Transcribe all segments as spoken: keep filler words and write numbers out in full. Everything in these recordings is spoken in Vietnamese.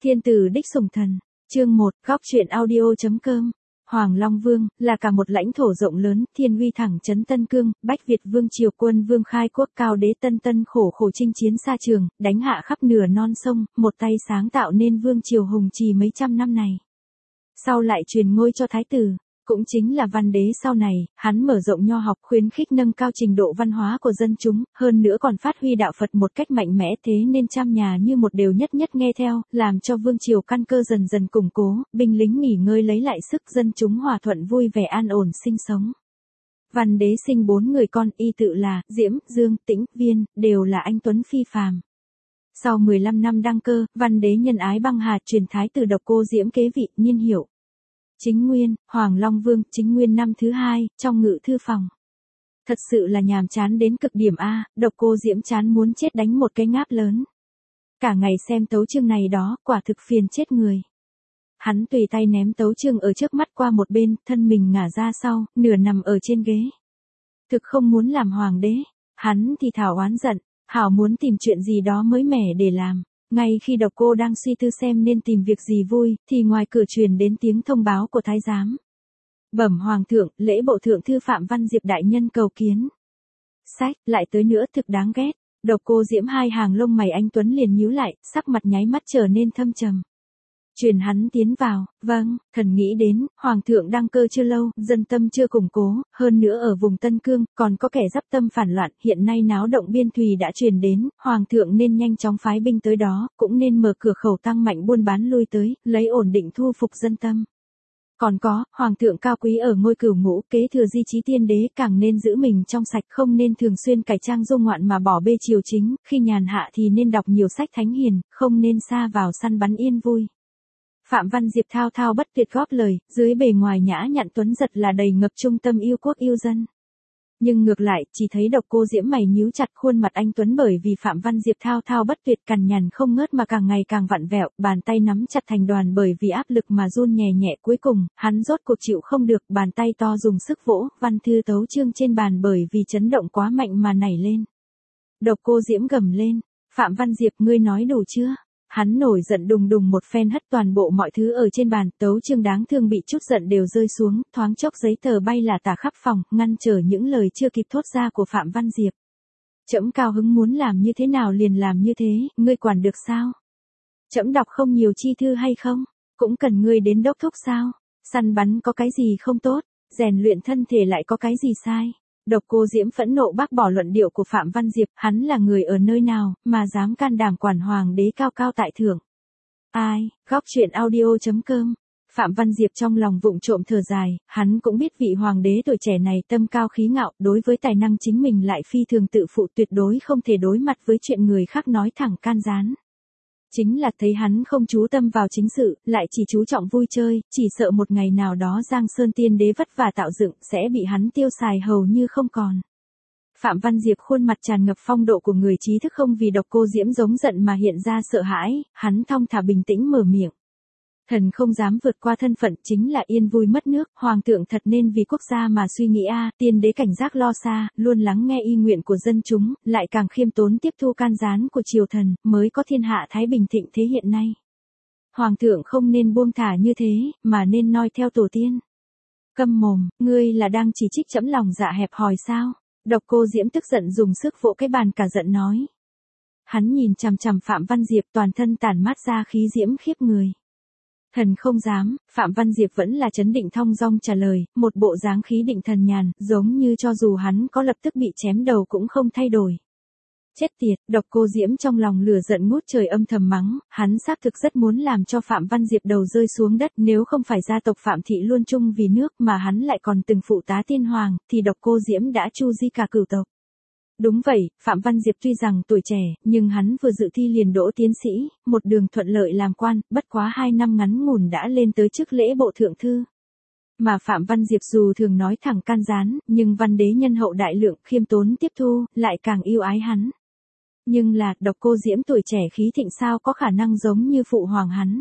Thiên tử đích sủng thần, chương một, góc truyện audio.com. Hoàng Long Vương, là cả một lãnh thổ rộng lớn, thiên uy thẳng chấn Tân Cương, Bách Việt Vương triều quân vương khai quốc cao đế tân tân khổ khổ chinh chiến xa trường, đánh hạ khắp nửa non sông, một tay sáng tạo nên vương triều hùng trì mấy trăm năm này. Sau lại truyền ngôi cho thái tử, cũng chính là văn đế sau này, hắn mở rộng nho học khuyến khích nâng cao trình độ văn hóa của dân chúng, hơn nữa còn phát huy đạo Phật một cách mạnh mẽ thế nên trăm nhà như một đều nhất nhất nghe theo, làm cho vương triều căn cơ dần dần củng cố, binh lính nghỉ ngơi lấy lại sức dân chúng hòa thuận vui vẻ an ổn sinh sống. Văn đế sinh bốn người con y tự là Diễm, Dương, Tĩnh, Viên, đều là anh tuấn phi phàm. Sau mười lăm năm đăng cơ, văn đế nhân ái băng hà truyền thái tử Độc Cô Diễm kế vị, niên hiệu Chính Nguyên, Hoàng Long Vương, Chính Nguyên năm thứ hai, trong ngự thư phòng. Thật sự là nhàm chán đến cực điểm a, Độc Cô Diễm chán muốn chết đánh một cái ngáp lớn. Cả ngày xem tấu chương này đó, quả thực phiền chết người. Hắn tùy tay ném tấu chương ở trước mắt qua một bên, thân mình ngả ra sau, nửa nằm ở trên ghế. Thực không muốn làm hoàng đế, hắn thì thảo oán giận, hảo muốn tìm chuyện gì đó mới mẻ để làm. Ngay khi Độc Cô đang suy tư xem nên tìm việc gì vui, thì ngoài cửa truyền đến tiếng thông báo của thái giám. Bẩm hoàng thượng, lễ bộ thượng thư Phạm Văn Diệp đại nhân cầu kiến. Sách, lại tới nữa thực đáng ghét. Độc Cô Diễm hai hàng lông mày anh tuấn liền nhíu lại, sắc mặt nháy mắt trở nên thâm trầm. Truyền hắn tiến vào, vâng, thần nghĩ đến, hoàng thượng đăng cơ chưa lâu, dân tâm chưa củng cố, hơn nữa ở vùng Tân Cương, còn có kẻ giáp tâm phản loạn, hiện nay náo động biên thùy đã truyền đến, hoàng thượng nên nhanh chóng phái binh tới đó, cũng nên mở cửa khẩu tăng mạnh buôn bán lui tới, lấy ổn định thu phục dân tâm. Còn có, hoàng thượng cao quý ở ngôi cửu ngũ, kế thừa di chí tiên đế, càng nên giữ mình trong sạch, không nên thường xuyên cải trang du ngoạn mà bỏ bê triều chính, khi nhàn hạ thì nên đọc nhiều sách thánh hiền, không nên sa vào săn bắn yên vui. Phạm Văn Diệp thao thao bất tuyệt góp lời, dưới bề ngoài nhã nhặn tuấn giật là đầy ngập trung tâm yêu quốc yêu dân. Nhưng ngược lại, chỉ thấy Độc Cô Diễm mày nhíu chặt khuôn mặt anh tuấn bởi vì Phạm Văn Diệp thao thao bất tuyệt cằn nhằn không ngớt mà càng ngày càng vặn vẹo, bàn tay nắm chặt thành đoàn bởi vì áp lực mà run nhẹ nhẹ, cuối cùng, hắn rốt cuộc chịu không được, bàn tay to dùng sức vỗ, văn thư tấu chương trên bàn bởi vì chấn động quá mạnh mà nảy lên. Độc Cô Diễm gầm lên, Phạm Văn Diệp ngươi nói đủ chưa? Hắn nổi giận đùng đùng một phen hất toàn bộ mọi thứ ở trên bàn, tấu chương đáng thương bị chút giận đều rơi xuống, thoáng chốc giấy tờ bay là tả khắp phòng, ngăn trở những lời chưa kịp thốt ra của Phạm Văn Diệp. Trẫm cao hứng muốn làm như thế nào liền làm như thế, ngươi quản được sao? Trẫm đọc không nhiều chi thư hay không? Cũng cần ngươi đến đốc thúc sao? Săn bắn có cái gì không tốt, rèn luyện thân thể lại có cái gì sai? Độc Cô Diễm phẫn nộ bác bỏ luận điệu của Phạm Văn Diệp, hắn là người ở nơi nào, mà dám can đảm quản hoàng đế cao cao tại thượng. Ai, góc truyện audio.com. Phạm Văn Diệp trong lòng vụng trộm thở dài, hắn cũng biết vị hoàng đế tuổi trẻ này tâm cao khí ngạo, đối với tài năng chính mình lại phi thường tự phụ, tuyệt đối không thể đối mặt với chuyện người khác nói thẳng can gián. Chính là thấy hắn không chú tâm vào chính sự, lại chỉ chú trọng vui chơi, chỉ sợ một ngày nào đó Giang Sơn tiên đế vất vả tạo dựng sẽ bị hắn tiêu xài hầu như không còn. Phạm Văn Diệp khuôn mặt tràn ngập phong độ của người trí thức, không vì Độc Cô Diễm giống giận mà hiện ra sợ hãi, hắn thong thả bình tĩnh mở miệng. Thần không dám vượt qua thân phận, chính là yên vui mất nước, hoàng thượng thật nên vì quốc gia mà suy nghĩ a, tiên đế cảnh giác lo xa, luôn lắng nghe y nguyện của dân chúng, lại càng khiêm tốn tiếp thu can gián của triều thần, mới có thiên hạ thái bình thịnh thế hiện nay. Hoàng thượng không nên buông thả như thế, mà nên noi theo tổ tiên. Câm mồm, ngươi là đang chỉ trích trẫm lòng dạ hẹp hòi sao? Độc Cô Diễm tức giận dùng sức vỗ cái bàn cả giận nói. Hắn nhìn chằm chằm Phạm Văn Diệp, toàn thân tản mát ra khí diễm khiếp người. Thần không dám, Phạm Văn Diệp vẫn là trấn định thong dong trả lời, một bộ dáng khí định thần nhàn, giống như cho dù hắn có lập tức bị chém đầu cũng không thay đổi. Chết tiệt, Độc Cô Diễm trong lòng lửa giận ngút trời âm thầm mắng, hắn xác thực rất muốn làm cho Phạm Văn Diệp đầu rơi xuống đất, nếu không phải gia tộc Phạm Thị luôn chung vì nước mà hắn lại còn từng phụ tá tiên hoàng, thì Độc Cô Diễm đã chu di cả cửu tộc. Đúng vậy, Phạm Văn Diệp tuy rằng tuổi trẻ, nhưng hắn vừa dự thi liền đỗ tiến sĩ, một đường thuận lợi làm quan, bất quá hai năm ngắn ngủn đã lên tới chức lễ bộ thượng thư. Mà Phạm Văn Diệp dù thường nói thẳng can gián, nhưng văn đế nhân hậu đại lượng, khiêm tốn tiếp thu, lại càng yêu ái hắn. Nhưng là, Độc Cô Diễm tuổi trẻ khí thịnh sao có khả năng giống như phụ hoàng hắn.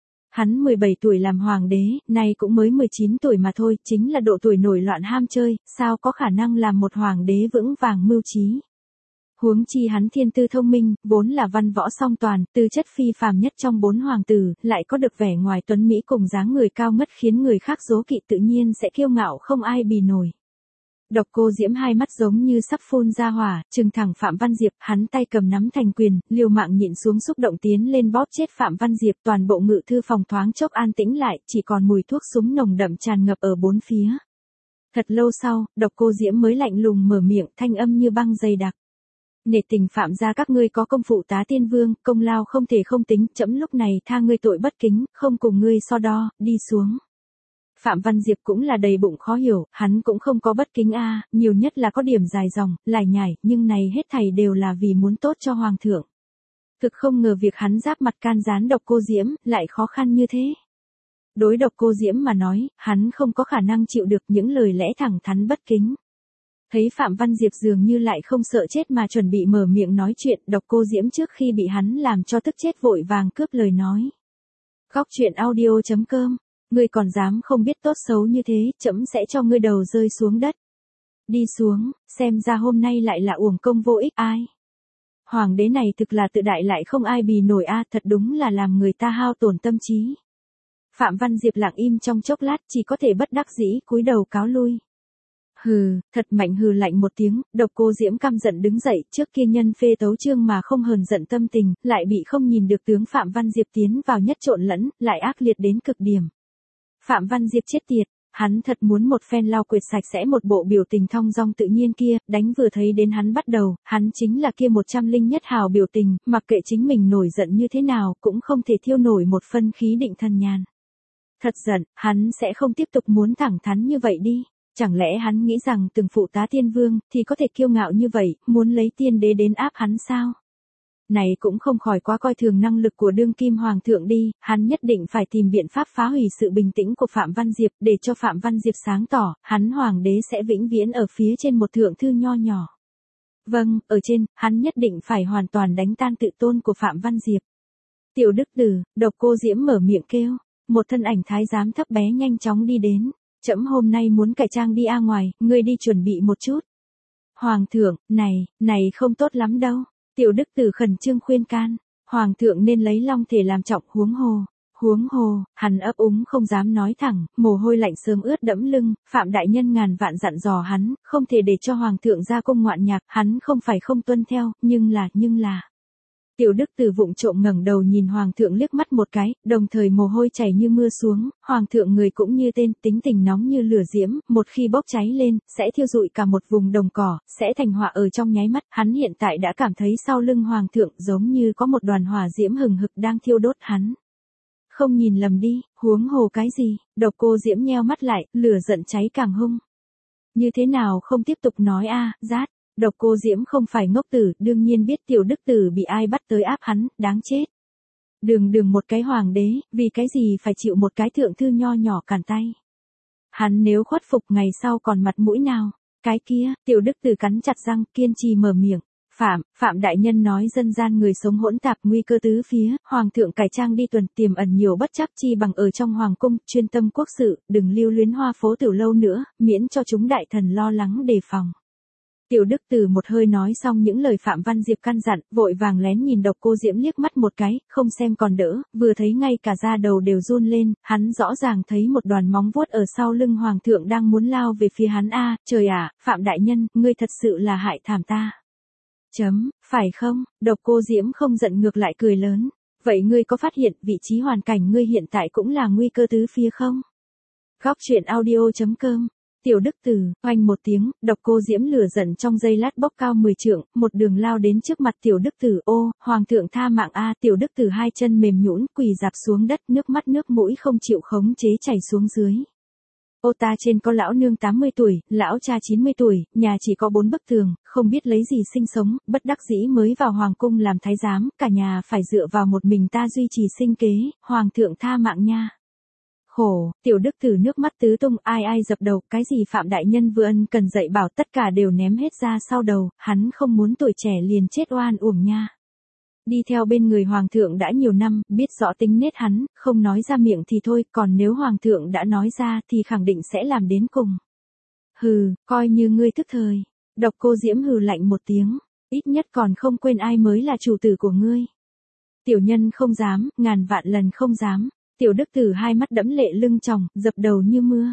Hắn mười bảy tuổi làm hoàng đế, nay cũng mới mười chín tuổi mà thôi, chính là độ tuổi nổi loạn ham chơi, sao có khả năng làm một hoàng đế vững vàng mưu trí. Huống chi hắn thiên tư thông minh, vốn là văn võ song toàn, tư chất phi phàm nhất trong bốn hoàng tử, lại có được vẻ ngoài tuấn mỹ cùng dáng người cao ngất khiến người khác đố kỵ tự nhiên sẽ kiêu ngạo không ai bì nổi. Độc Cô Diễm hai mắt giống như sắp phun ra hỏa, trừng thẳng Phạm Văn Diệp, hắn tay cầm nắm thành quyền, liều mạng nhịn xuống xúc động tiến lên bóp chết Phạm Văn Diệp, toàn bộ ngự thư phòng thoáng chốc an tĩnh lại, chỉ còn mùi thuốc súng nồng đậm tràn ngập ở bốn phía. Thật lâu sau, Độc Cô Diễm mới lạnh lùng mở miệng, thanh âm như băng dày đặc. Nể tình Phạm gia các ngươi có công phụ tá tiên vương, công lao không thể không tính, trẫm lúc này tha ngươi tội bất kính, không cùng ngươi so đo, đi xuống. Phạm Văn Diệp cũng là đầy bụng khó hiểu, hắn cũng không có bất kính a, nhiều nhất là có điểm dài dòng, lải nhải, nhưng này hết thảy đều là vì muốn tốt cho hoàng thượng. Thực không ngờ việc hắn giáp mặt can gián Độc Cô Diễm, lại khó khăn như thế. Đối Độc Cô Diễm mà nói, hắn không có khả năng chịu được những lời lẽ thẳng thắn bất kính. Thấy Phạm Văn Diệp dường như lại không sợ chết mà chuẩn bị mở miệng nói chuyện, Độc Cô Diễm trước khi bị hắn làm cho tức chết vội vàng cướp lời nói. Góc truyện audio chấm com, ngươi còn dám không biết tốt xấu như thế, trẫm sẽ cho ngươi đầu rơi xuống đất. Đi xuống, xem ra hôm nay lại là uổng công vô ích ai. Hoàng đế này thực là tự đại lại không ai bì nổi a, thật đúng là làm người ta hao tổn tâm trí. Phạm Văn Diệp lặng im trong chốc lát, chỉ có thể bất đắc dĩ cúi đầu cáo lui. Hừ, thật mạnh hừ lạnh một tiếng, Độc Cô Diễm căm giận đứng dậy, trước kia nhân phê tấu chương mà không hờn giận tâm tình, lại bị không nhìn được tướng Phạm Văn Diệp tiến vào nhất trộn lẫn, lại ác liệt đến cực điểm. Phạm Văn Diệp chết tiệt, hắn thật muốn một phen lau quệt sạch sẽ một bộ biểu tình thong dong tự nhiên kia, đánh vừa thấy đến hắn bắt đầu, hắn chính là kia một trăm linh nhất hào biểu tình, mặc kệ chính mình nổi giận như thế nào, cũng không thể thiêu nổi một phân khí định thần nhàn. Thật giận, hắn sẽ không tiếp tục muốn thẳng thắn như vậy đi. Chẳng lẽ hắn nghĩ rằng từng phụ tá tiên vương, thì có thể kiêu ngạo như vậy, muốn lấy tiên đế đến áp hắn sao? Này cũng không khỏi quá coi thường năng lực của đương kim hoàng thượng đi, hắn nhất định phải tìm biện pháp phá hủy sự bình tĩnh của Phạm Văn Diệp, để cho Phạm Văn Diệp sáng tỏ, hắn hoàng đế sẽ vĩnh viễn ở phía trên một thượng thư nho nhỏ. Vâng, ở trên, hắn nhất định phải hoàn toàn đánh tan tự tôn của Phạm Văn Diệp. Tiểu đức tử, Độc Cô Diễm mở miệng kêu, một thân ảnh thái giám thấp bé nhanh chóng đi đến. Trẫm hôm nay muốn cải trang đi a ngoài, ngươi đi chuẩn bị một chút. Hoàng thượng, này, này không tốt lắm đâu. Tiểu đức tử khẩn trương khuyên can. Hoàng thượng nên lấy long thể làm trọng, huống hồ. Huống hồ, hắn ấp úng không dám nói thẳng, mồ hôi lạnh sớm ướt đẫm lưng, Phạm đại nhân ngàn vạn dặn dò hắn, không thể để cho hoàng thượng ra cung ngoạn nhạc, hắn không phải không tuân theo, nhưng là, nhưng là. Tiểu đức tử vụng trộm ngẩng đầu nhìn hoàng thượng liếc mắt một cái, đồng thời mồ hôi chảy như mưa xuống, hoàng thượng người cũng như tên, tính tình nóng như lửa diễm, một khi bốc cháy lên, sẽ thiêu rụi cả một vùng đồng cỏ, sẽ thành hỏa ở trong nháy mắt, hắn hiện tại đã cảm thấy sau lưng hoàng thượng giống như có một đoàn hỏa diễm hừng hực đang thiêu đốt hắn. Không nhìn lầm đi, huống hồ cái gì, Độc Cô Diễm nheo mắt lại, lửa giận cháy càng hung. Như thế nào không tiếp tục nói a, rát. Độc Cô Diễm không phải ngốc tử, đương nhiên biết tiểu đức tử bị ai bắt tới áp hắn, đáng chết. Đường đường một cái hoàng đế, vì cái gì phải chịu một cái thượng thư nho nhỏ cản tay. Hắn nếu khuất phục ngày sau còn mặt mũi nào, cái kia, tiểu đức tử cắn chặt răng, kiên trì mở miệng. Phạm, Phạm đại nhân nói dân gian người sống hỗn tạp nguy cơ tứ phía, hoàng thượng cải trang đi tuần tiềm ẩn nhiều bất chấp chi bằng ở trong hoàng cung, chuyên tâm quốc sự, đừng lưu luyến hoa phố tiểu lâu nữa, miễn cho chúng đại thần lo lắng đề phòng. Tiểu đức tử một hơi nói xong những lời Phạm Văn Diệp căn dặn, vội vàng lén nhìn Độc Cô Diễm liếc mắt một cái, không xem còn đỡ, vừa thấy ngay cả da đầu đều run lên, hắn rõ ràng thấy một đoàn móng vuốt ở sau lưng hoàng thượng đang muốn lao về phía hắn a, trời ạ, Phạm đại nhân, ngươi thật sự là hại thảm ta. Chấm, phải không? Độc Cô Diễm không giận ngược lại cười lớn. Vậy ngươi có phát hiện vị trí hoàn cảnh ngươi hiện tại cũng là nguy cơ tứ phía không? Góc truyện audio chấm com. Tiểu đức tử, oanh một tiếng, Độc Cô Diễm lửa giận trong giây lát bốc cao mười trượng, một đường lao đến trước mặt tiểu đức tử, ô, hoàng thượng tha mạng a, tiểu đức tử hai chân mềm nhũn, quỳ dạp xuống đất, nước mắt nước mũi không chịu khống chế chảy xuống dưới. Ô ta trên có lão nương tám mươi tuổi, lão cha chín mươi tuổi, nhà chỉ có bốn bức tường, không biết lấy gì sinh sống, bất đắc dĩ mới vào hoàng cung làm thái giám, cả nhà phải dựa vào một mình ta duy trì sinh kế, hoàng thượng tha mạng nha. Khổ, tiểu đức tử nước mắt tứ tung, ai ai dập đầu, cái gì Phạm đại nhân vừa ân cần dạy bảo tất cả đều ném hết ra sau đầu, hắn không muốn tuổi trẻ liền chết oan uổng nha. Đi theo bên người hoàng thượng đã nhiều năm, biết rõ tính nết hắn, không nói ra miệng thì thôi, còn nếu hoàng thượng đã nói ra thì khẳng định sẽ làm đến cùng. Hừ, coi như ngươi thức thời. Độc Cô Diễm hừ lạnh một tiếng. Ít nhất còn không quên ai mới là chủ tử của ngươi. Tiểu nhân không dám, ngàn vạn lần không dám. Tiểu đức tử hai mắt đẫm lệ lưng tròng, dập đầu như mưa.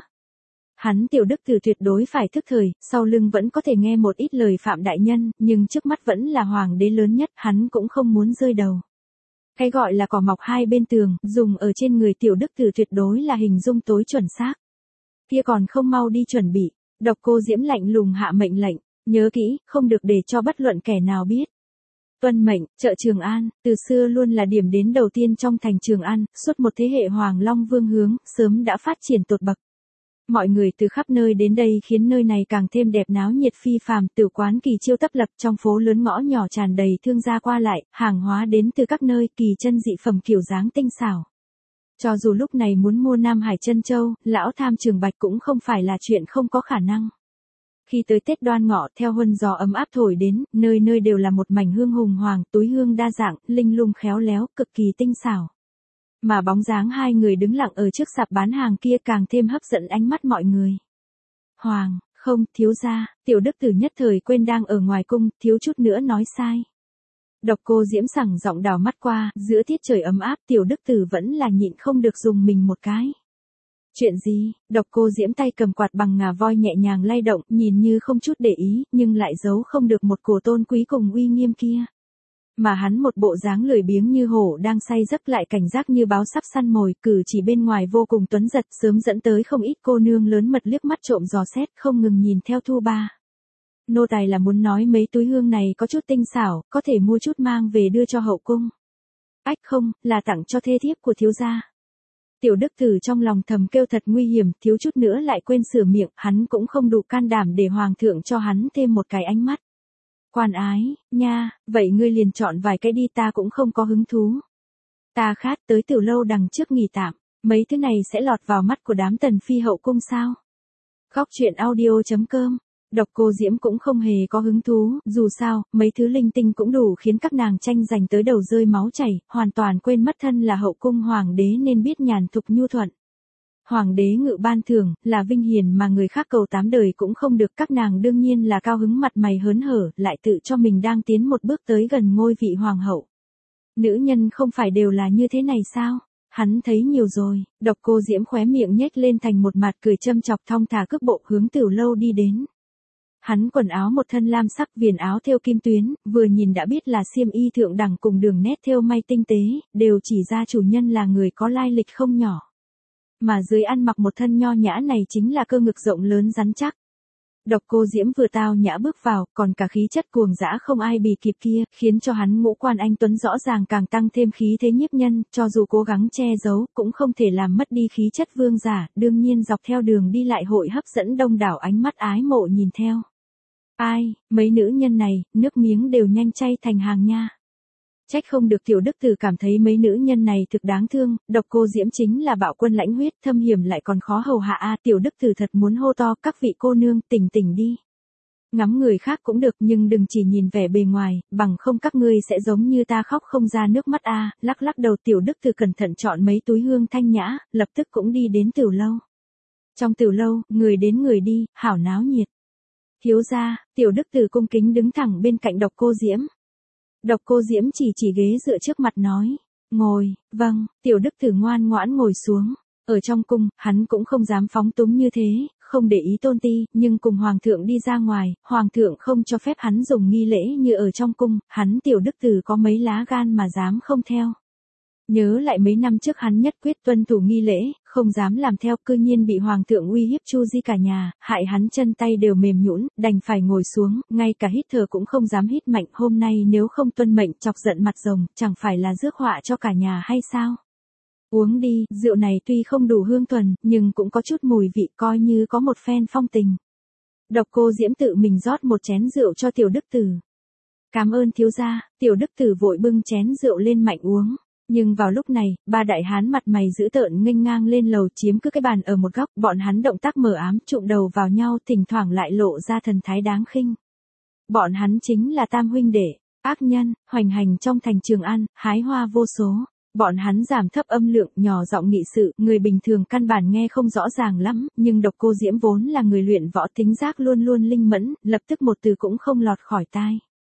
Hắn tiểu đức tử tuyệt đối phải thức thời, sau lưng vẫn có thể nghe một ít lời phạm đại nhân, nhưng trước mắt vẫn là hoàng đế lớn nhất, hắn cũng không muốn rơi đầu. Cái gọi là cỏ mọc hai bên tường, dùng ở trên người tiểu đức tử tuyệt đối là hình dung tối chuẩn xác. Kia còn không mau đi chuẩn bị, Độc Cô Diễm lạnh lùng hạ mệnh lệnh, nhớ kỹ, không được để cho bất luận kẻ nào biết. Tuân mệnh, chợ Trường An, từ xưa luôn là điểm đến đầu tiên trong thành Trường An, suốt một thế hệ Hoàng Long Vương hướng, sớm đã phát triển tột bậc. Mọi người từ khắp nơi đến đây khiến nơi này càng thêm đẹp náo nhiệt phi phàm, tử quán kỳ chiêu tấp lập trong phố lớn ngõ nhỏ tràn đầy thương gia qua lại, hàng hóa đến từ các nơi, kỳ chân dị phẩm kiểu dáng tinh xảo. Cho dù lúc này muốn mua Nam Hải Chân Châu, lão tham Trường Bạch cũng không phải là chuyện không có khả năng. Khi tới Tết Đoan Ngọ, theo huân gió ấm áp thổi đến, nơi nơi đều là một mảnh hương hùng hoàng, túi hương đa dạng, linh lung khéo léo, cực kỳ tinh xảo. Mà bóng dáng hai người đứng lặng ở trước sạp bán hàng kia càng thêm hấp dẫn ánh mắt mọi người. Hoàng, không, thiếu gia, tiểu đức tử nhất thời quên đang ở ngoài cung, thiếu chút nữa nói sai. Độc Cô Diễm sẳng giọng đảo mắt qua, giữa tiết trời ấm áp tiểu đức tử vẫn là nhịn không được dùng mình một cái. Chuyện gì? Độc Cô Diễm tay cầm quạt bằng ngà voi nhẹ nhàng lay động, nhìn như không chút để ý, nhưng lại giấu không được một cổ tôn quý cùng uy nghiêm kia. Mà hắn một bộ dáng lười biếng như hổ đang say giấc lại cảnh giác như báo sắp săn mồi, cử chỉ bên ngoài vô cùng tuấn giật, sớm dẫn tới không ít cô nương lớn mật liếc mắt trộm dò xét, không ngừng nhìn theo Thu Ba. Nô tài là muốn nói mấy túi hương này có chút tinh xảo, có thể mua chút mang về đưa cho hậu cung. Ách không, là tặng cho thê thiếp của thiếu gia. Tiểu đức tử trong lòng thầm kêu thật nguy hiểm, thiếu chút nữa lại quên sửa miệng, hắn cũng không đủ can đảm để hoàng thượng cho hắn thêm một cái ánh mắt. Quan ái, nha, vậy ngươi liền chọn vài cái đi, ta cũng không có hứng thú. Ta khát tới tiểu lâu đằng trước nghỉ tạm, mấy thứ này sẽ lọt vào mắt của đám tần phi hậu cung sao? Góc truyện audio chấm com. Độc Cô Diễm cũng không hề có hứng thú, dù sao, mấy thứ linh tinh cũng đủ khiến các nàng tranh giành tới đầu rơi máu chảy, hoàn toàn quên mất thân là hậu cung hoàng đế nên biết nhàn thục nhu thuận. Hoàng đế ngự ban thưởng, là vinh hiển mà người khác cầu tám đời cũng không được, các nàng đương nhiên là cao hứng mặt mày hớn hở, lại tự cho mình đang tiến một bước tới gần ngôi vị hoàng hậu. Nữ nhân không phải đều là như thế này sao? Hắn thấy nhiều rồi, Độc Cô Diễm khóe miệng nhếch lên thành một mặt cười châm chọc, thong thả cước bộ hướng tiểu lâu đi đến. Hắn quần áo một thân lam sắc, viền áo thêu kim tuyến, vừa nhìn đã biết là xiêm y thượng đẳng cùng đường nét thêu may tinh tế, đều chỉ ra chủ nhân là người có lai lịch không nhỏ. Mà dưới ăn mặc một thân nho nhã này chính là cơ ngực rộng lớn rắn chắc. Độc Cô Diễm vừa tao nhã bước vào, còn cả khí chất cuồng dã không ai bì kịp kia, khiến cho hắn ngũ quan anh tuấn rõ ràng càng tăng thêm khí thế nhiếp nhân, cho dù cố gắng che giấu, cũng không thể làm mất đi khí chất vương giả, đương nhiên dọc theo đường đi lại hội hấp dẫn đông đảo ánh mắt ái mộ nhìn theo. Ai, mấy nữ nhân này, nước miếng đều nhanh chay thành hàng nha. Trách không được tiểu đức tử cảm thấy mấy nữ nhân này thực đáng thương, Độc Cô Diễm chính là bạo quân lãnh huyết, thâm hiểm lại còn khó hầu hạ a. Tiểu đức tử thật muốn hô to, các vị cô nương, tỉnh tỉnh đi. Ngắm người khác cũng được nhưng đừng chỉ nhìn vẻ bề ngoài, bằng không các ngươi sẽ giống như ta khóc không ra nước mắt a. Lắc lắc đầu tiểu đức tử cẩn thận chọn mấy túi hương thanh nhã, lập tức cũng đi đến tiểu lâu. Trong tiểu lâu, người đến người đi, hảo náo nhiệt. Thiếu gia, tiểu đức tử cung kính đứng thẳng bên cạnh Độc Cô Diễm. Độc Cô Diễm chỉ chỉ ghế dựa trước mặt nói, ngồi, vâng, tiểu đức tử ngoan ngoãn ngồi xuống. Ở trong cung, hắn cũng không dám phóng túng như thế, không để ý tôn ti, nhưng cùng hoàng thượng đi ra ngoài, hoàng thượng không cho phép hắn dùng nghi lễ như ở trong cung, hắn tiểu đức tử có mấy lá gan mà dám không theo. Nhớ lại mấy năm trước hắn nhất quyết tuân thủ nghi lễ, không dám làm theo, cư nhiên bị hoàng thượng uy hiếp chu di cả nhà, hại hắn chân tay đều mềm nhũn, đành phải ngồi xuống, ngay cả hít thở cũng không dám hít mạnh, hôm nay nếu không tuân mệnh chọc giận mặt rồng, chẳng phải là rước họa cho cả nhà hay sao? Uống đi, rượu này tuy không đủ hương thuần, nhưng cũng có chút mùi vị, coi như có một phen phong tình. Độc Cô Diễm tự mình rót một chén rượu cho tiểu đức tử. Cảm ơn thiếu gia, tiểu đức tử vội bưng chén rượu lên mạnh uống. Nhưng vào lúc này, ba đại hán mặt mày dữ tợn nghênh ngang lên lầu chiếm cứ cái bàn ở một góc, bọn hắn động tác mờ ám, trụm đầu vào nhau, thỉnh thoảng lại lộ ra thần thái đáng khinh. Bọn hắn chính là tam huynh đệ, ác nhân, hoành hành trong thành Trường An, hái hoa vô số. Bọn hắn giảm thấp âm lượng, nhỏ giọng nghị sự, người bình thường căn bản nghe không rõ ràng lắm, nhưng Độc Cô Diễm vốn là người luyện võ, tính giác luôn luôn linh mẫn, lập tức một từ cũng không lọt khỏi tai.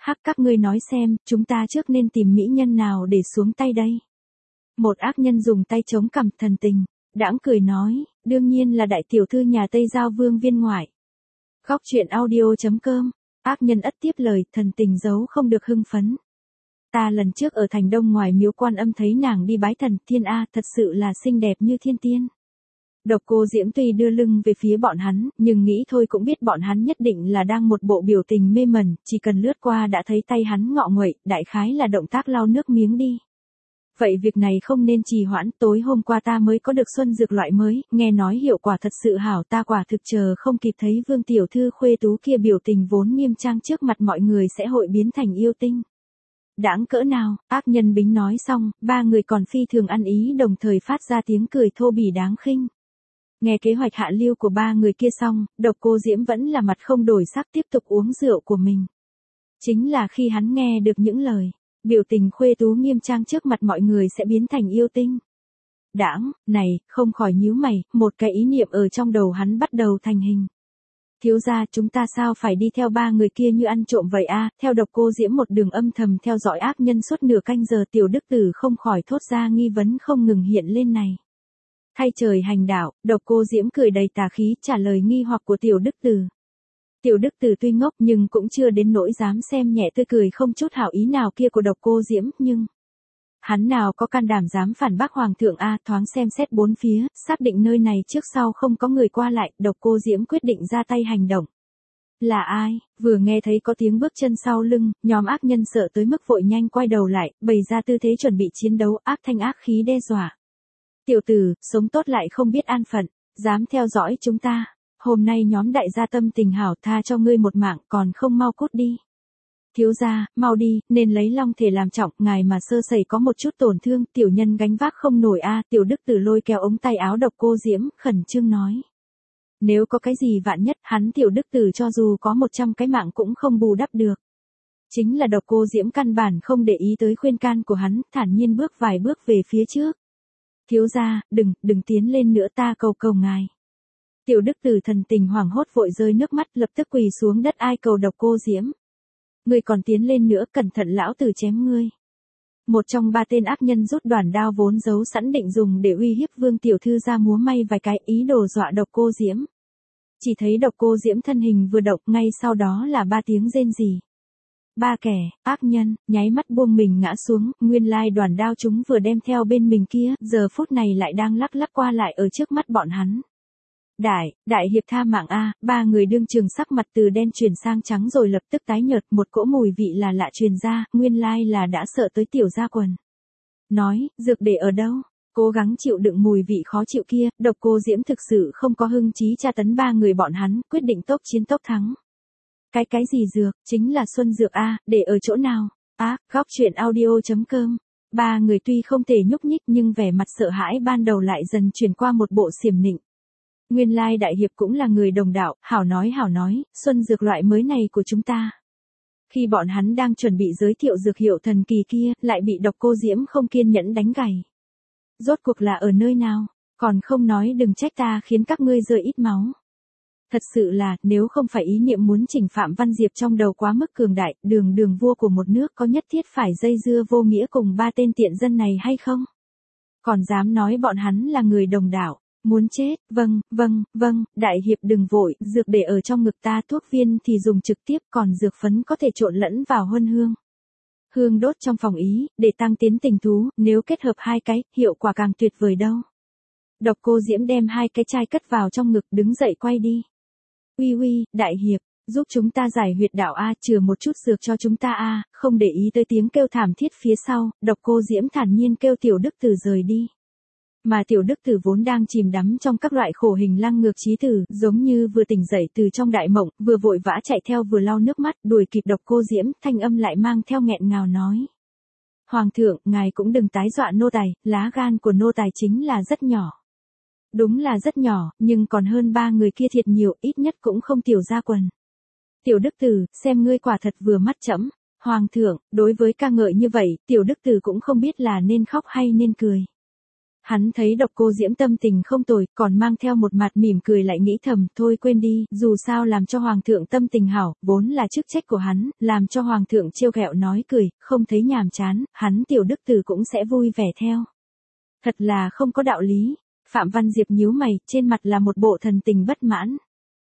hắc các ngươi nói xem, chúng ta trước nên tìm mỹ nhân nào để xuống tay đây. Một ác nhân dùng tay chống cằm thần tình, đãng cười nói, đương nhiên là đại tiểu thư nhà Tây Giao Vương viên ngoại. Góc truyện audio.com, ác nhân ất tiếp lời, thần tình giấu không được hưng phấn. Ta lần trước ở thành Đông ngoài miếu Quan Âm thấy nàng đi bái thần, thiên a, thật sự là xinh đẹp như thiên tiên. Độc Cô Diễm tuy đưa lưng về phía bọn hắn, nhưng nghĩ thôi cũng biết bọn hắn nhất định là đang một bộ biểu tình mê mẩn, chỉ cần lướt qua đã thấy tay hắn ngọ nguậy, đại khái là động tác lau nước miếng đi. Vậy việc này không nên trì hoãn, tối hôm qua ta mới có được xuân dược loại mới, nghe nói hiệu quả thật sự hảo, ta quả thực chờ không kịp thấy Vương tiểu thư khuê tú kia biểu tình vốn nghiêm trang trước mặt mọi người sẽ hội biến thành yêu tinh. Đãng cỡ nào, ác nhân bính nói xong, ba người còn phi thường ăn ý đồng thời phát ra tiếng cười thô bỉ đáng khinh. Nghe kế hoạch hạ lưu của ba người kia xong, Độc Cô Diễm vẫn là mặt không đổi sắc tiếp tục uống rượu của mình. Chính là khi hắn nghe được những lời, biểu tình khuê tú nghiêm trang trước mặt mọi người sẽ biến thành yêu tinh. Đãng, này, không khỏi nhíu mày, một cái ý niệm ở trong đầu hắn bắt đầu thành hình. Thiếu gia, chúng ta sao phải đi theo ba người kia như ăn trộm vậy a? Theo Độc Cô Diễm một đường âm thầm theo dõi ác nhân suốt nửa canh giờ, tiểu đức tử không khỏi thốt ra nghi vấn không ngừng hiện lên này. Thay trời hành đạo, Độc Cô Diễm cười đầy tà khí trả lời nghi hoặc của tiểu đức tử. Tiểu đức tử tuy ngốc nhưng cũng chưa đến nỗi dám xem nhẹ tươi cười không chút hảo ý nào kia của Độc Cô Diễm, nhưng hắn nào có can đảm dám phản bác hoàng thượng a? Thoáng xem xét bốn phía, xác định nơi này trước sau không có người qua lại, Độc Cô Diễm quyết định ra tay hành động. Là ai? Vừa nghe thấy có tiếng bước chân sau lưng, nhóm ác nhân sợ tới mức vội nhanh quay đầu lại, bày ra tư thế chuẩn bị chiến đấu, ác thanh ác khí đe dọa. Tiểu tử, sống tốt lại không biết an phận, dám theo dõi chúng ta. Hôm nay nhóm đại gia tâm tình hảo, tha cho ngươi một mạng, còn không mau cút đi. Thiếu gia, mau đi, nên lấy long thể làm trọng, ngài mà sơ sẩy có một chút tổn thương, tiểu nhân gánh vác không nổi a. Tiểu đức tử lôi kéo ống tay áo Độc Cô Diễm, khẩn trương nói. Nếu có cái gì vạn nhất, hắn tiểu đức tử cho dù có một trăm cái mạng cũng không bù đắp được. Chính là Độc Cô Diễm căn bản không để ý tới khuyên can của hắn, thản nhiên bước vài bước về phía trước. Thiếu gia, đừng, đừng tiến lên nữa, ta cầu cầu ngài. Tiểu đức tử thần tình hoảng hốt vội rơi nước mắt, lập tức quỳ xuống đất ai cầu Độc Cô Diễm. Ngươi còn tiến lên nữa, cẩn thận lão tử chém ngươi. Một trong ba tên ác nhân rút đoàn đao vốn giấu sẵn định dùng để uy hiếp Vương tiểu thư ra múa may vài cái, ý đồ dọa Độc Cô Diễm. Chỉ thấy Độc Cô Diễm thân hình vừa động, ngay sau đó là ba tiếng rên rỉ. Ba kẻ, ác nhân, nháy mắt buông mình ngã xuống, nguyên lai đoàn đao chúng vừa đem theo bên mình kia, giờ phút này lại đang lắc lắc qua lại ở trước mắt bọn hắn. Đại, đại hiệp tha mạng a. Ba người đương trường sắc mặt từ đen chuyển sang trắng rồi lập tức tái nhợt, một cỗ mùi vị là lạ truyền ra, nguyên lai là đã sợ tới tiểu gia quần. Nói, dược để ở đâu? Cố gắng chịu đựng mùi vị khó chịu kia, Độc Cô Diễm thực sự không có hưng chí tra tấn ba người bọn hắn, quyết định tốc chiến tốc thắng. Cái cái gì dược, chính là xuân dược a, để ở chỗ nào? Á, góc truyện audio.com. Ba người tuy không thể nhúc nhích nhưng vẻ mặt sợ hãi ban đầu lại dần chuyển qua một bộ xiểm nịnh. Nguyên lai đại hiệp cũng là người đồng đạo, hảo nói hảo nói, xuân dược loại mới này của chúng ta. Khi bọn hắn đang chuẩn bị giới thiệu dược hiệu thần kỳ kia, lại bị Độc Cô Diễm không kiên nhẫn đánh gãy. Rốt cuộc là ở nơi nào? Còn không nói đừng trách ta khiến các ngươi rơi ít máu. Thật sự là, nếu không phải ý niệm muốn chỉnh Phạm Văn Diệp trong đầu quá mức cường đại, đường đường vua của một nước có nhất thiết phải dây dưa vô nghĩa cùng ba tên tiện dân này hay không? Còn dám nói bọn hắn là người đồng đạo. Muốn chết, vâng, vâng, vâng, đại hiệp đừng vội, dược để ở trong ngực ta, thuốc viên thì dùng trực tiếp, còn dược phấn có thể trộn lẫn vào huân hương. Hương đốt trong phòng ý, để tăng tiến tình thú, nếu kết hợp hai cái, hiệu quả càng tuyệt vời đâu. Độc Cô Diễm đem hai cái chai cất vào trong ngực, đứng dậy quay đi. Uy uy, đại hiệp, giúp chúng ta giải huyệt đạo a, chừa một chút dược cho chúng ta a. Không để ý tới tiếng kêu thảm thiết phía sau, Độc Cô Diễm thản nhiên kêu tiểu đức tử rời đi. Mà tiểu đức tử vốn đang chìm đắm trong các loại khổ hình lăng ngược chí tử, giống như vừa tỉnh dậy từ trong đại mộng, vừa vội vã chạy theo vừa lau nước mắt, đuổi kịp Độc Cô Diễm, thanh âm lại mang theo nghẹn ngào nói. Hoàng thượng, ngài cũng đừng tái dọa nô tài, lá gan của nô tài chính là rất nhỏ. Đúng là rất nhỏ, nhưng còn hơn ba người kia thiệt nhiều, ít nhất cũng không tiểu gia quần. Tiểu đức tử, xem ngươi quả thật vừa mắt trẫm. Hoàng thượng, đối với ca ngợi như vậy, tiểu đức tử cũng không biết là nên khóc hay nên cười. Hắn thấy Độc Cô Diễm tâm tình không tồi, còn mang theo một mặt mỉm cười lại nghĩ thầm, thôi quên đi, dù sao làm cho Hoàng thượng tâm tình hảo, vốn là chức trách của hắn, làm cho Hoàng thượng trêu ghẹo nói cười, không thấy nhàm chán, hắn tiểu đức tử cũng sẽ vui vẻ theo. Thật là không có đạo lý. Phạm Văn Diệp nhíu mày, trên mặt là một bộ thần tình bất mãn.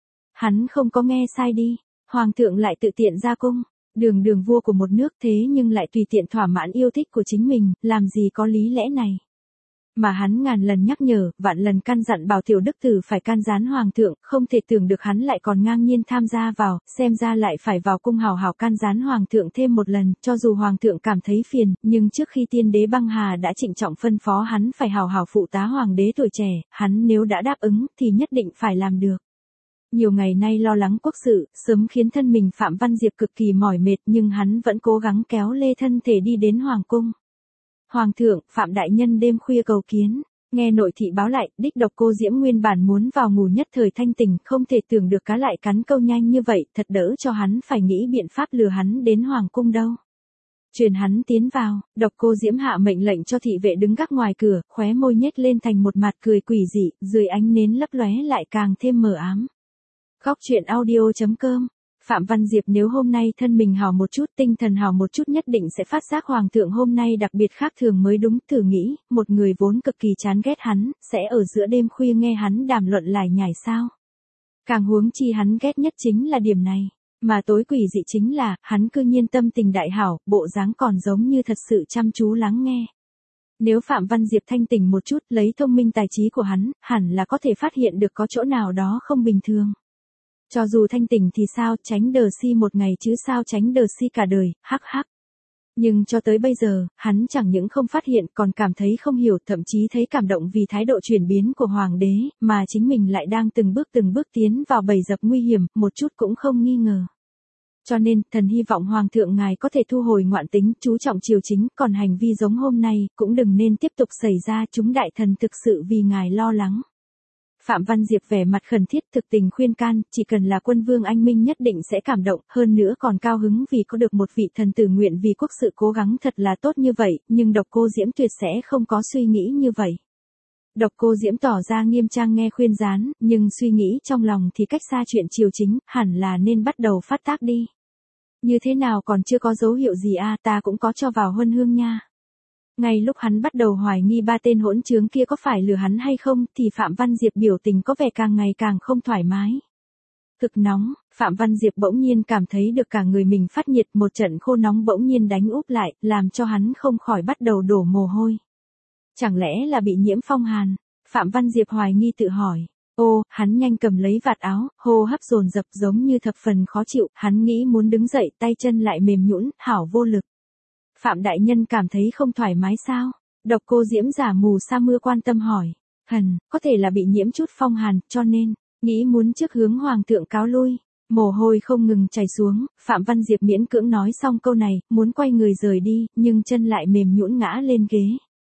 Hắn không có nghe sai đi, Hoàng thượng lại tự tiện ra cung, đường đường vua của một nước thế nhưng lại tùy tiện thỏa mãn yêu thích của chính mình, làm gì có lý lẽ này. Mà hắn ngàn lần nhắc nhở, vạn lần căn dặn bảo tiểu đức tử phải can gián Hoàng thượng, không thể tưởng được hắn lại còn ngang nhiên tham gia vào, xem ra lại phải vào cung hào hào can gián Hoàng thượng thêm một lần, cho dù Hoàng thượng cảm thấy phiền, nhưng trước khi tiên đế băng hà đã trịnh trọng phân phó hắn phải hào hào phụ tá Hoàng đế tuổi trẻ, hắn nếu đã đáp ứng, thì nhất định phải làm được. Nhiều ngày nay lo lắng quốc sự, sớm khiến thân mình Phạm Văn Diệp cực kỳ mỏi mệt nhưng hắn vẫn cố gắng kéo lê thân thể đi đến Hoàng cung. Hoàng thượng, Phạm đại nhân đêm khuya cầu kiến, nghe nội thị báo lại, đích Độc Cô Diễm nguyên bản muốn vào ngủ nhất thời thanh tỉnh, không thể tưởng được cá lại cắn câu nhanh như vậy, thật đỡ cho hắn phải nghĩ biện pháp lừa hắn đến Hoàng cung đâu. Truyền hắn tiến vào, Độc Cô Diễm hạ mệnh lệnh cho thị vệ đứng gác ngoài cửa, khóe môi nhếch lên thành một mặt cười quỷ dị, dưới ánh nến lấp lóe lại càng thêm mờ ám. Góc truyện audio chấm com. Phạm Văn Diệp nếu hôm nay thân mình hào một chút, tinh thần hào một chút nhất định sẽ phát giác Hoàng thượng hôm nay đặc biệt khác thường mới đúng, thử nghĩ, một người vốn cực kỳ chán ghét hắn, sẽ ở giữa đêm khuya nghe hắn đàm luận lải nhải sao. Càng huống chi hắn ghét nhất chính là điểm này, mà tối quỷ dị chính là, hắn cư nhiên tâm tình đại hảo, bộ dáng còn giống như thật sự chăm chú lắng nghe. Nếu Phạm Văn Diệp thanh tỉnh một chút, lấy thông minh tài trí của hắn, hẳn là có thể phát hiện được có chỗ nào đó không bình thường. Cho dù thanh tỉnh thì sao, tránh đờ si một ngày chứ sao tránh đờ si cả đời, hắc hắc. Nhưng cho tới bây giờ, hắn chẳng những không phát hiện còn cảm thấy không hiểu, thậm chí thấy cảm động vì thái độ chuyển biến của Hoàng đế, mà chính mình lại đang từng bước từng bước tiến vào bầy dập nguy hiểm, một chút cũng không nghi ngờ. Cho nên, thần hy vọng Hoàng thượng ngài có thể thu hồi ngoạn tính, chú trọng triều chính, còn hành vi giống hôm nay, cũng đừng nên tiếp tục xảy ra, chúng đại thần thực sự vì ngài lo lắng. Phạm Văn Diệp vẻ mặt khẩn thiết thực tình khuyên can, chỉ cần là quân vương anh minh nhất định sẽ cảm động, hơn nữa còn cao hứng vì có được một vị thần tử nguyện vì quốc sự cố gắng thật là tốt như vậy, nhưng Độc Cô Diễm tuyệt sẽ không có suy nghĩ như vậy. Độc Cô Diễm tỏ ra nghiêm trang nghe khuyên gián, nhưng suy nghĩ trong lòng thì cách xa chuyện triều chính, hẳn là nên bắt đầu phát tác đi. Như thế nào còn chưa có dấu hiệu gì a, à, ta cũng có cho vào huân hương nha. Ngay lúc hắn bắt đầu hoài nghi ba tên hỗn trướng kia có phải lừa hắn hay không, thì Phạm Văn Diệp biểu tình có vẻ càng ngày càng không thoải mái. Cực nóng, Phạm Văn Diệp bỗng nhiên cảm thấy được cả người mình phát nhiệt, một trận khô nóng bỗng nhiên đánh úp lại, làm cho hắn không khỏi bắt đầu đổ mồ hôi. Chẳng lẽ là bị nhiễm phong hàn? Phạm Văn Diệp hoài nghi tự hỏi. Ô, hắn nhanh cầm lấy vạt áo, hô hấp dồn dập giống như thập phần khó chịu, hắn nghĩ muốn đứng dậy, tay chân lại mềm nhũn, hảo vô lực. Phạm đại nhân cảm thấy không thoải mái sao? Độc Cô Diễm giả mù sa mưa quan tâm hỏi. Thần, có thể là bị nhiễm chút phong hàn, cho nên, nghĩ muốn trước hướng Hoàng thượng cáo lui. Mồ hôi không ngừng chảy xuống, Phạm Văn Diệp miễn cưỡng nói xong câu này, muốn quay người rời đi, nhưng chân lại mềm nhũn ngã lên ghế.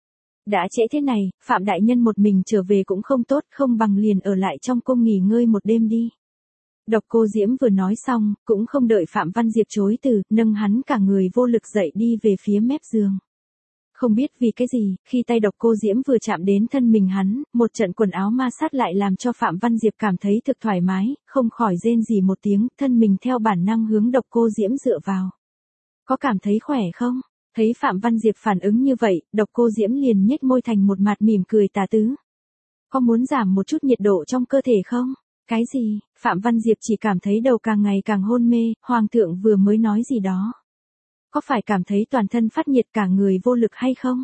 Đã trễ thế này, Phạm đại nhân một mình trở về cũng không tốt, không bằng liền ở lại trong cung nghỉ ngơi một đêm đi. Độc Cô Diễm vừa nói xong, cũng không đợi Phạm Văn Diệp chối từ, nâng hắn cả người vô lực dậy đi về phía mép giường. Không biết vì cái gì, khi tay Độc Cô Diễm vừa chạm đến thân mình hắn, một trận quần áo ma sát lại làm cho Phạm Văn Diệp cảm thấy thực thoải mái, không khỏi rên rỉ một tiếng, thân mình theo bản năng hướng Độc Cô Diễm dựa vào. Có cảm thấy khỏe không? Thấy Phạm Văn Diệp phản ứng như vậy, Độc Cô Diễm liền nhếch môi thành một mặt mỉm cười tà tứ. Có muốn giảm một chút nhiệt độ trong cơ thể không? Cái gì? Phạm Văn Diệp chỉ cảm thấy đầu càng ngày càng hôn mê, Hoàng thượng vừa mới nói gì đó. Có phải cảm thấy toàn thân phát nhiệt cả người vô lực hay không?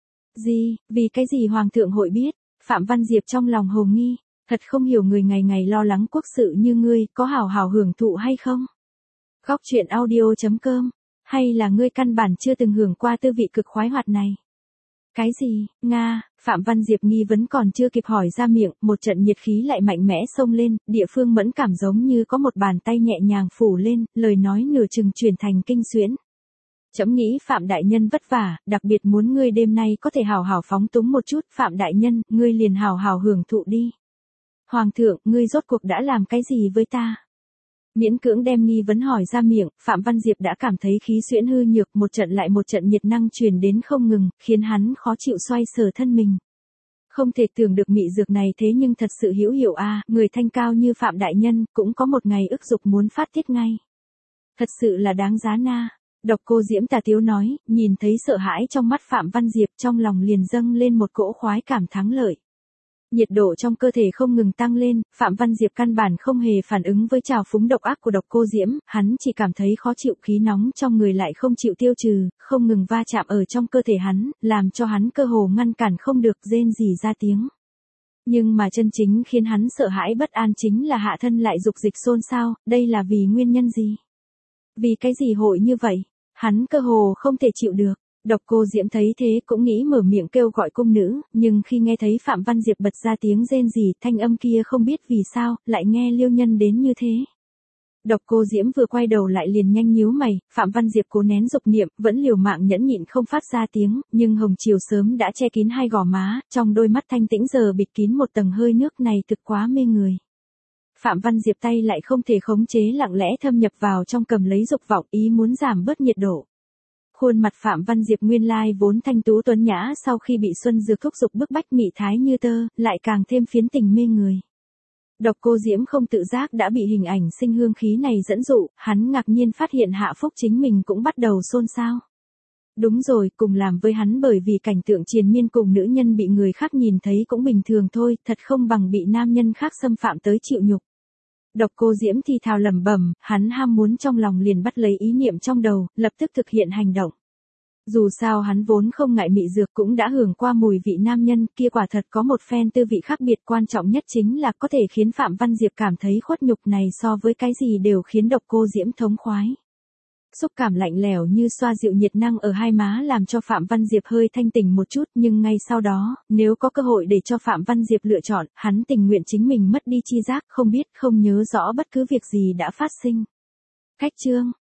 Gì, vì cái gì Hoàng thượng hội biết? Phạm Văn Diệp trong lòng hồ nghi, thật không hiểu người ngày ngày lo lắng quốc sự như ngươi, có hào hào hưởng thụ hay không? Góc truyện audio chấm com, hay là ngươi căn bản chưa từng hưởng qua tư vị cực khoái hoạt này? Cái gì, Nga, Phạm Văn Diệp nghi vấn còn chưa kịp hỏi ra miệng, một trận nhiệt khí lại mạnh mẽ xông lên, địa phương mẫn cảm giống như có một bàn tay nhẹ nhàng phủ lên, lời nói nửa chừng chuyển thành kinh xuyễn. Chấm nghĩ Phạm đại nhân vất vả, đặc biệt muốn ngươi đêm nay có thể hào hào phóng túng một chút, Phạm đại nhân, ngươi liền hào hào hưởng thụ đi. Hoàng thượng, ngươi rốt cuộc đã làm cái gì với ta? Miễn cưỡng đem nghi vấn hỏi ra miệng, Phạm Văn Diệp đã cảm thấy khí xuyễn hư nhược, một trận lại một trận nhiệt năng truyền đến không ngừng, khiến hắn khó chịu xoay sở thân mình. Không thể tưởng được mị dược này thế nhưng thật sự hữu hiệu a, người thanh cao như Phạm đại nhân cũng có một ngày ức dục muốn phát tiết ngay. Thật sự là đáng giá na. Độc Cô Diễm tà tiếu nói, nhìn thấy sợ hãi trong mắt Phạm Văn Diệp trong lòng liền dâng lên một cỗ khoái cảm thắng lợi. Nhiệt độ trong cơ thể không ngừng tăng lên, Phạm Văn Diệp căn bản không hề phản ứng với trào phúng độc ác của Độc Cô Diễm, hắn chỉ cảm thấy khó chịu, khí nóng trong người lại không chịu tiêu trừ, không ngừng va chạm ở trong cơ thể hắn, làm cho hắn cơ hồ ngăn cản không được rên rỉ ra tiếng. Nhưng mà chân chính khiến hắn sợ hãi bất an chính là hạ thân lại dục dịch xôn xao, đây là vì nguyên nhân gì? Vì cái gì hội như vậy? Hắn cơ hồ không thể chịu được. Độc Cô Diễm thấy thế cũng nghĩ mở miệng kêu gọi cung nữ, nhưng khi nghe thấy Phạm Văn Diệp bật ra tiếng rên rỉ, thanh âm kia không biết vì sao, lại nghe Liêu Nhân đến như thế. Độc Cô Diễm vừa quay đầu lại liền nhanh nhíu mày, Phạm Văn Diệp cố nén dục niệm, vẫn liều mạng nhẫn nhịn không phát ra tiếng, nhưng hồng chiều sớm đã che kín hai gò má, trong đôi mắt thanh tĩnh giờ bịt kín một tầng hơi nước này thực quá mê người. Phạm Văn Diệp tay lại không thể khống chế lặng lẽ thâm nhập vào trong cầm lấy dục vọng, ý muốn giảm bớt nhiệt độ. Khuôn mặt Phạm Văn Diệp nguyên lai vốn thanh tú tuấn nhã sau khi bị Xuân Dược thúc giục bức bách mị thái như tơ, lại càng thêm phiến tình mê người. Độc Cô Diễm không tự giác đã bị hình ảnh sinh hương khí này dẫn dụ, hắn ngạc nhiên phát hiện Hạ Phúc chính mình cũng bắt đầu xôn xao. Đúng rồi, cùng làm với hắn bởi vì cảnh tượng triền miên cùng nữ nhân bị người khác nhìn thấy cũng bình thường thôi, thật không bằng bị nam nhân khác xâm phạm tới chịu nhục. Độc Cô Diễm thì thào lẩm bẩm, hắn ham muốn trong lòng liền bắt lấy ý niệm trong đầu, lập tức thực hiện hành động. Dù sao hắn vốn không ngại mị dược cũng đã hưởng qua mùi vị nam nhân, kia quả thật có một phen tư vị khác biệt, quan trọng nhất chính là có thể khiến Phạm Văn Diệp cảm thấy khuất nhục này so với cái gì đều khiến Độc Cô Diễm thống khoái. Xúc cảm lạnh lẽo như xoa dịu nhiệt năng ở hai má làm cho Phạm Văn Diệp hơi thanh tỉnh một chút, nhưng ngay sau đó, nếu có cơ hội để cho Phạm Văn Diệp lựa chọn, hắn tình nguyện chính mình mất đi chi giác, không biết, không nhớ rõ bất cứ việc gì đã phát sinh. Cách chương